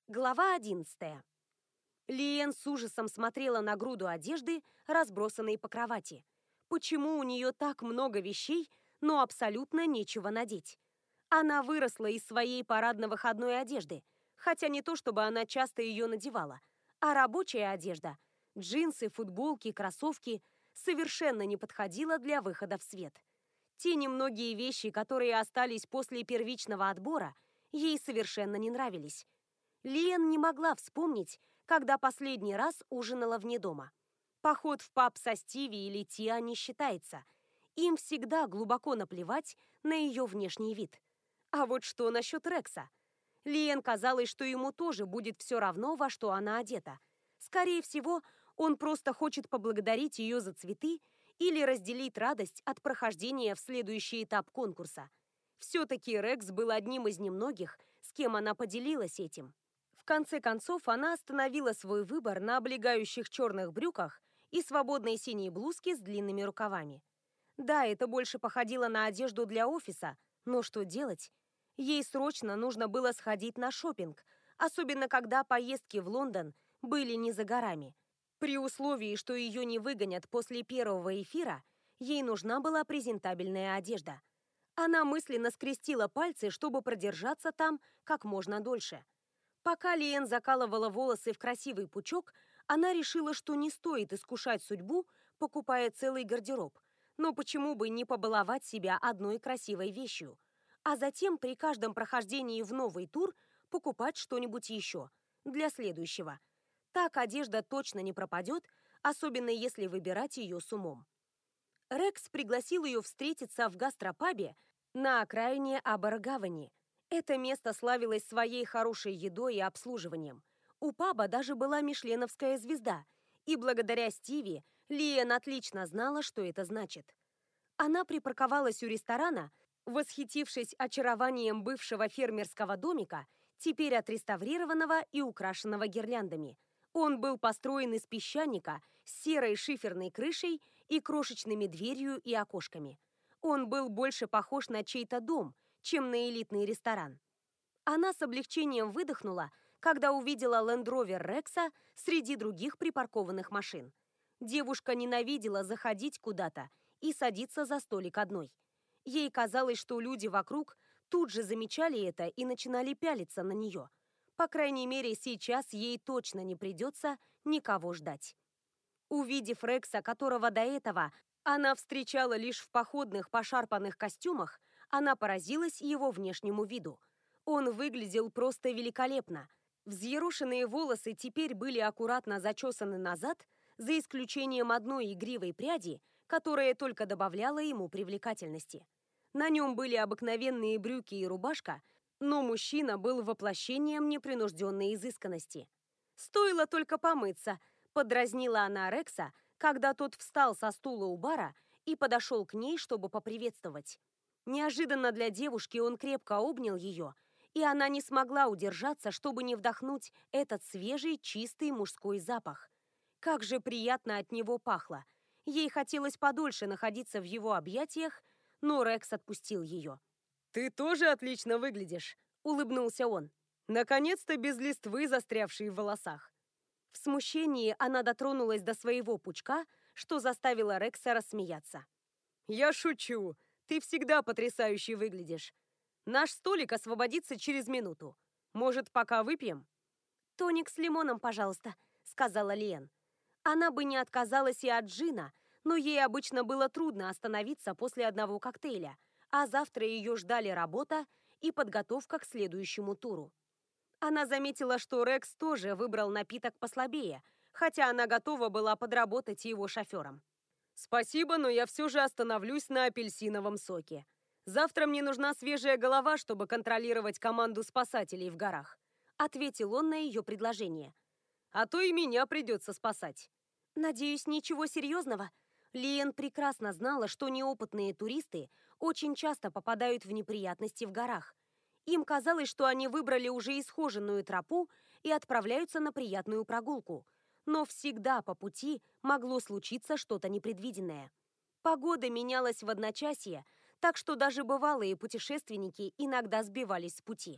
Глава 11. Лиэн с ужасом смотрела на груду одежды, разбросанной по кровати. Почему у нее так много вещей, но абсолютно нечего надеть? Она выросла из своей парадно-выходной одежды, хотя не то чтобы она часто ее надевала, а рабочая одежда, джинсы, футболки, кроссовки, совершенно не подходила для выхода в свет. Те немногие вещи, которые остались после первичного отбора, ей совершенно не нравились. Лиэн не могла вспомнить, когда последний раз ужинала вне дома. Поход в паб со Стиви или Тиа не считается. Им всегда глубоко наплевать на ее внешний вид. А вот что насчет Рекса? Лиэн казалось, что ему тоже будет все равно, во что она одета. Скорее всего, он просто хочет поблагодарить ее за цветы или разделить радость от прохождения в следующий этап конкурса. Все-таки Рекс был одним из немногих, с кем она поделилась этим. В конце концов, она остановила свой выбор на облегающих черных брюках и свободной синей блузке с длинными рукавами. Да, это больше походило на одежду для офиса, но что делать? Ей срочно нужно было сходить на шопинг, особенно когда поездки в Лондон были не за горами. При условии, что ее не выгонят после первого эфира, ей нужна была презентабельная одежда. Она мысленно скрестила пальцы, чтобы продержаться там как можно дольше. Пока Лиэн закалывала волосы в красивый пучок, она решила, что не стоит искушать судьбу, покупая целый гардероб. Но почему бы не побаловать себя одной красивой вещью? А затем при каждом прохождении в новый тур покупать что-нибудь еще, для следующего. Так одежда точно не пропадет, особенно если выбирать ее с умом. Рекс пригласил ее встретиться в гастропабе на окраине Абер-Гавани. Это место славилось своей хорошей едой и обслуживанием. У паба даже была мишленовская звезда, и благодаря Стиви Лиэн отлично знала, что это значит. Она припарковалась у ресторана, восхитившись очарованием бывшего фермерского домика, теперь отреставрированного и украшенного гирляндами. Он был построен из песчаника с серой шиферной крышей и крошечными дверью и окошками. Он был больше похож на чей-то дом, чем на элитный ресторан. Она с облегчением выдохнула, когда увидела Лэнд-Ровер Рекса среди других припаркованных машин. Девушка ненавидела заходить куда-то и садиться за столик одной. Ей казалось, что люди вокруг тут же замечали это и начинали пялиться на нее. По крайней мере, сейчас ей точно не придется никого ждать. Увидев Рекса, которого до этого она встречала лишь в походных пошарпанных костюмах, она поразилась его внешнему виду. Он выглядел просто великолепно. Взъерошенные волосы теперь были аккуратно зачесаны назад, за исключением одной игривой пряди, которая только добавляла ему привлекательности. На нем были обыкновенные брюки и рубашка, но мужчина был воплощением непринужденной изысканности. «Стоило только помыться», — подразнила она Рекса, когда тот встал со стула у бара и подошел к ней, чтобы поприветствовать. Неожиданно для девушки он крепко обнял ее, и она не смогла удержаться, чтобы не вдохнуть этот свежий, чистый мужской запах. Как же приятно от него пахло. Ей хотелось подольше находиться в его объятиях, но Рекс отпустил ее. «Ты тоже отлично выглядишь», — улыбнулся он. «Наконец-то без листвы, застрявшей в волосах». В смущении она дотронулась до своего пучка, что заставило Рекса рассмеяться. «Я шучу. Ты всегда потрясающе выглядишь. Наш столик освободится через минуту. Может, пока выпьем?» «Тоник с лимоном, пожалуйста», — сказала Лиэн. Она бы не отказалась и от джина, но ей обычно было трудно остановиться после одного коктейля, а завтра ее ждали работа и подготовка к следующему туру. Она заметила, что Рекс тоже выбрал напиток послабее, хотя она готова была подработать его шофером. «Спасибо, но я все же остановлюсь на апельсиновом соке. Завтра мне нужна свежая голова, чтобы контролировать команду спасателей в горах», ответил он на ее предложение. «А то и меня придется спасать». «Надеюсь, ничего серьезного?» Лиэн прекрасно знала, что неопытные туристы очень часто попадают в неприятности в горах. Им казалось, что они выбрали уже исхоженную тропу и отправляются на приятную прогулку. Но всегда по пути могло случиться что-то непредвиденное. Погода менялась в одночасье, так что даже бывалые путешественники иногда сбивались с пути.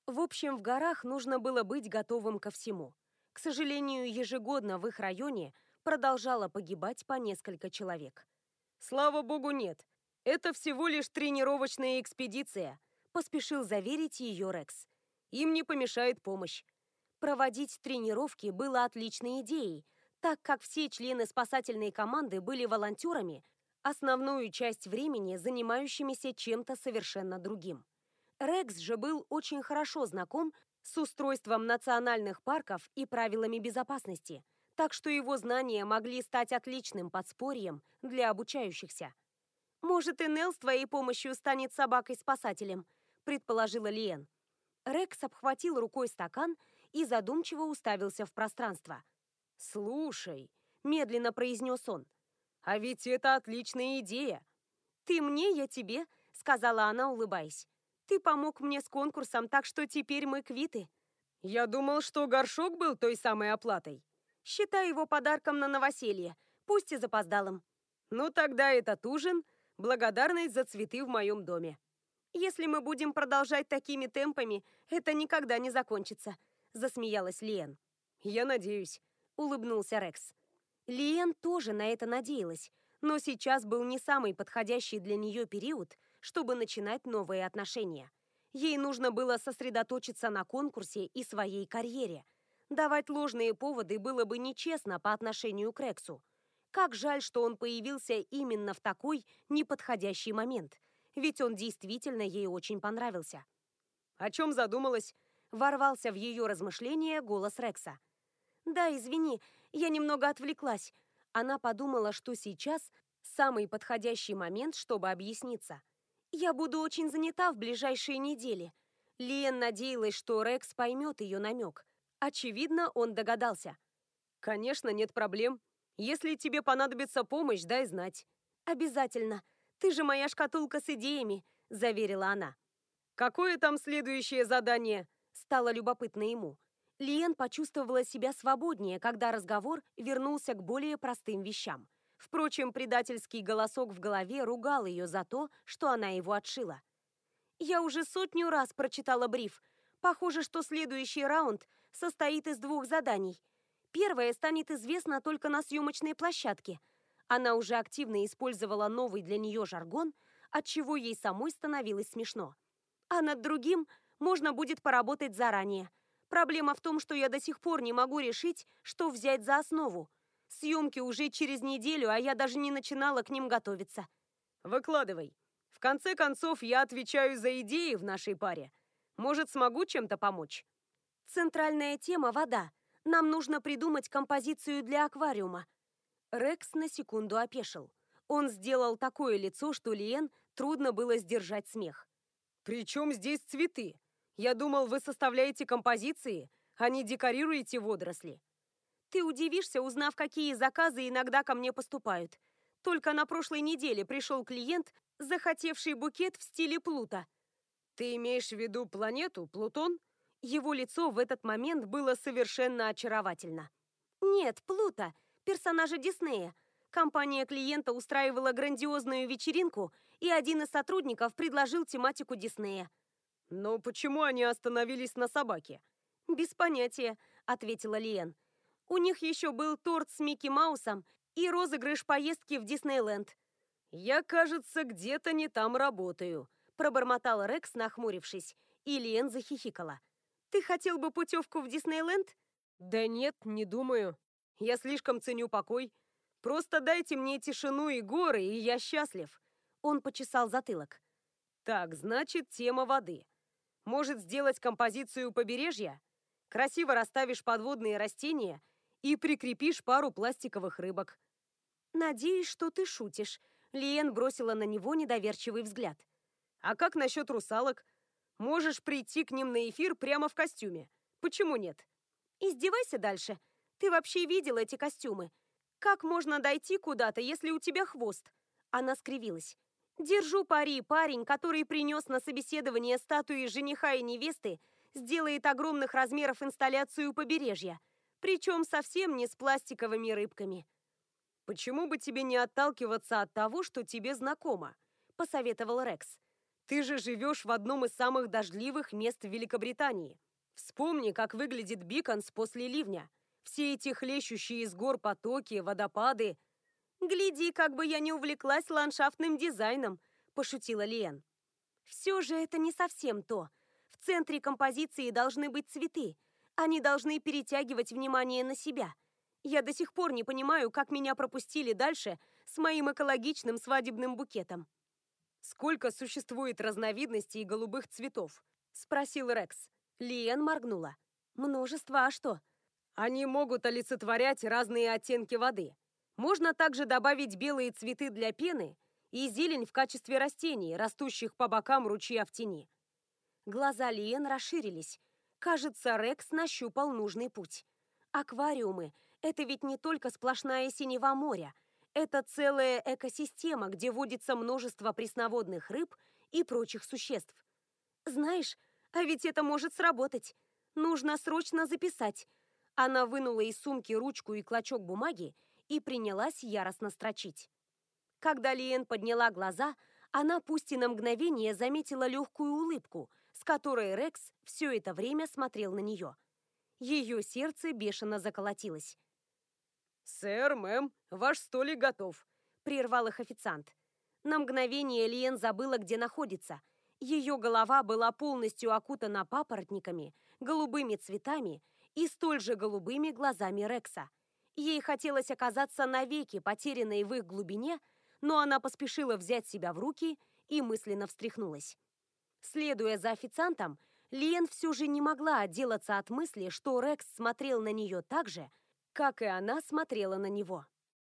В общем, в горах нужно было быть готовым ко всему. К сожалению, ежегодно в их районе продолжало погибать по несколько человек. «Слава богу, нет. Это всего лишь тренировочная экспедиция», — поспешил заверить ее Рекс. «Им не помешает помощь». Проводить тренировки было отличной идеей, так как все члены спасательной команды были волонтерами, основную часть времени занимающимися чем-то совершенно другим. Рекс же был очень хорошо знаком с устройством национальных парков и правилами безопасности, так что его знания могли стать отличным подспорьем для обучающихся. «Может, и Нелл с твоей помощью станет собакой-спасателем», — предположила Лиэн. Рекс обхватил рукой стакан и задумчиво уставился в пространство. «Слушай», — медленно произнес он, — «а ведь это отличная идея». «Ты мне, я тебе», — сказала она, улыбаясь. «Ты помог мне с конкурсом, так что теперь мы квиты». «Я думал, что горшок был той самой оплатой». «Считай его подарком на новоселье, пусть и запоздалым». «Ну тогда этот ужин — благодарность за цветы в моем доме». «Если мы будем продолжать такими темпами, это никогда не закончится», — засмеялась Лиэн. «Я надеюсь», — улыбнулся Рекс. Лиэн тоже на это надеялась, но сейчас был не самый подходящий для нее период, чтобы начинать новые отношения. Ей нужно было сосредоточиться на конкурсе и своей карьере. Давать ложные поводы было бы нечестно по отношению к Рексу. Как жаль, что он появился именно в такой неподходящий момент, ведь он действительно ей очень понравился. «О чем задумалась?» – ворвался в ее размышления голос Рекса. «Да, извини, я немного отвлеклась». Она подумала, что сейчас самый подходящий момент, чтобы объясниться. «Я буду очень занята в ближайшие недели». Лиэн надеялась, что Рекс поймет ее намек. Очевидно, он догадался. «Конечно, нет проблем. Если тебе понадобится помощь, дай знать». «Обязательно. Ты же моя шкатулка с идеями», — заверила она. «Какое там следующее задание?» — стало любопытно ему. Лиэн почувствовала себя свободнее, когда разговор вернулся к более простым вещам. Впрочем, предательский голосок в голове ругал ее за то, что она его отшила. «Я уже 100 раз прочитала бриф. Похоже, что следующий раунд состоит из 2 заданий. Первое станет известно только на съемочной площадке». Она уже активно использовала новый для нее жаргон, отчего ей самой становилось смешно. А над другим можно будет поработать заранее. Проблема в том, что я до сих пор не могу решить, что взять за основу. Съемки уже через неделю, а я даже не начинала к ним готовиться. «Выкладывай. В конце концов, я отвечаю за идеи в нашей паре. Может, смогу чем-то помочь?» Центральная тема – вода. Нам нужно придумать композицию для аквариума. Рекс на секунду опешил. Он сделал такое лицо, что Лиэн трудно было сдержать смех. «При чем здесь цветы? Я думал, вы составляете композиции, а не декорируете водоросли». «Ты удивишься, узнав, какие заказы иногда ко мне поступают. Только на прошлой неделе пришел клиент, захотевший букет в стиле Плута». «Ты имеешь в виду планету, Плутон?» Его лицо в этот момент было совершенно очаровательно. «Нет, Плута, персонажа Диснея. Компания клиента устраивала грандиозную вечеринку, и один из сотрудников предложил тематику Диснея». «Но почему они остановились на собаке?» «Без понятия», — ответила Лиэн. «У них еще был торт с Микки Маусом и розыгрыш поездки в Диснейленд». «Я, кажется, где-то не там работаю», — пробормотал Рекс, нахмурившись, и Лиэн захихикала. «Ты хотел бы путевку в Диснейленд?» «Да нет, не думаю. Я слишком ценю покой. Просто дайте мне тишину и горы, и я счастлив». Он почесал затылок. «Так, значит, тема воды. Может, сделать композицию побережья? Красиво расставишь подводные растения и прикрепишь пару пластиковых рыбок». «Надеюсь, что ты шутишь», — Лиэн бросила на него недоверчивый взгляд. «А как насчет русалок? Можешь прийти к ним на эфир прямо в костюме. Почему нет?» «Издевайся дальше. Ты вообще видел эти костюмы? Как можно дойти куда-то, если у тебя хвост?» Она скривилась. «Держу пари, парень, который принес на собеседование статуи жениха и невесты, сделает огромных размеров инсталляцию у побережья, причем совсем не с пластиковыми рыбками». «Почему бы тебе не отталкиваться от того, что тебе знакомо?» – посоветовал Рекс. Ты же живешь в одном из самых дождливых мест в Великобритании. Вспомни, как выглядит Биконс после ливня. Все эти хлещущие из гор потоки, водопады. Гляди, как бы я не увлеклась ландшафтным дизайном, пошутила Лиэн. Все же это не совсем то. В центре композиции должны быть цветы. Они должны перетягивать внимание на себя. Я до сих пор не понимаю, как меня пропустили дальше с моим экологичным свадебным букетом. «Сколько существует разновидностей голубых цветов?» – спросил Рекс. Лиэн моргнула. «Множество, а что?» «Они могут олицетворять разные оттенки воды. Можно также добавить белые цветы для пены и зелень в качестве растений, растущих по бокам ручья в тени». Глаза Лиэн расширились. Кажется, Рекс нащупал нужный путь. Аквариумы – это ведь не только сплошная синева моря. Это целая экосистема, где водится множество пресноводных рыб и прочих существ. Знаешь, а ведь это может сработать. Нужно срочно записать. Она вынула из сумки ручку и клочок бумаги и принялась яростно строчить. Когда Лиэн подняла глаза, она пусть и на мгновение заметила легкую улыбку, с которой Рекс все это время смотрел на нее. Ее сердце бешено заколотилось. «Сэр, мэм, ваш столик готов», — прервал их официант. На мгновение Лиэн забыла, где находится. Ее голова была полностью окутана папоротниками, голубыми цветами и столь же голубыми глазами Рекса. Ей хотелось оказаться навеки потерянной в их глубине, но она поспешила взять себя в руки и мысленно встряхнулась. Следуя за официантом, Лиэн все же не могла отделаться от мысли, что Рекс смотрел на нее так же, как и она смотрела на него.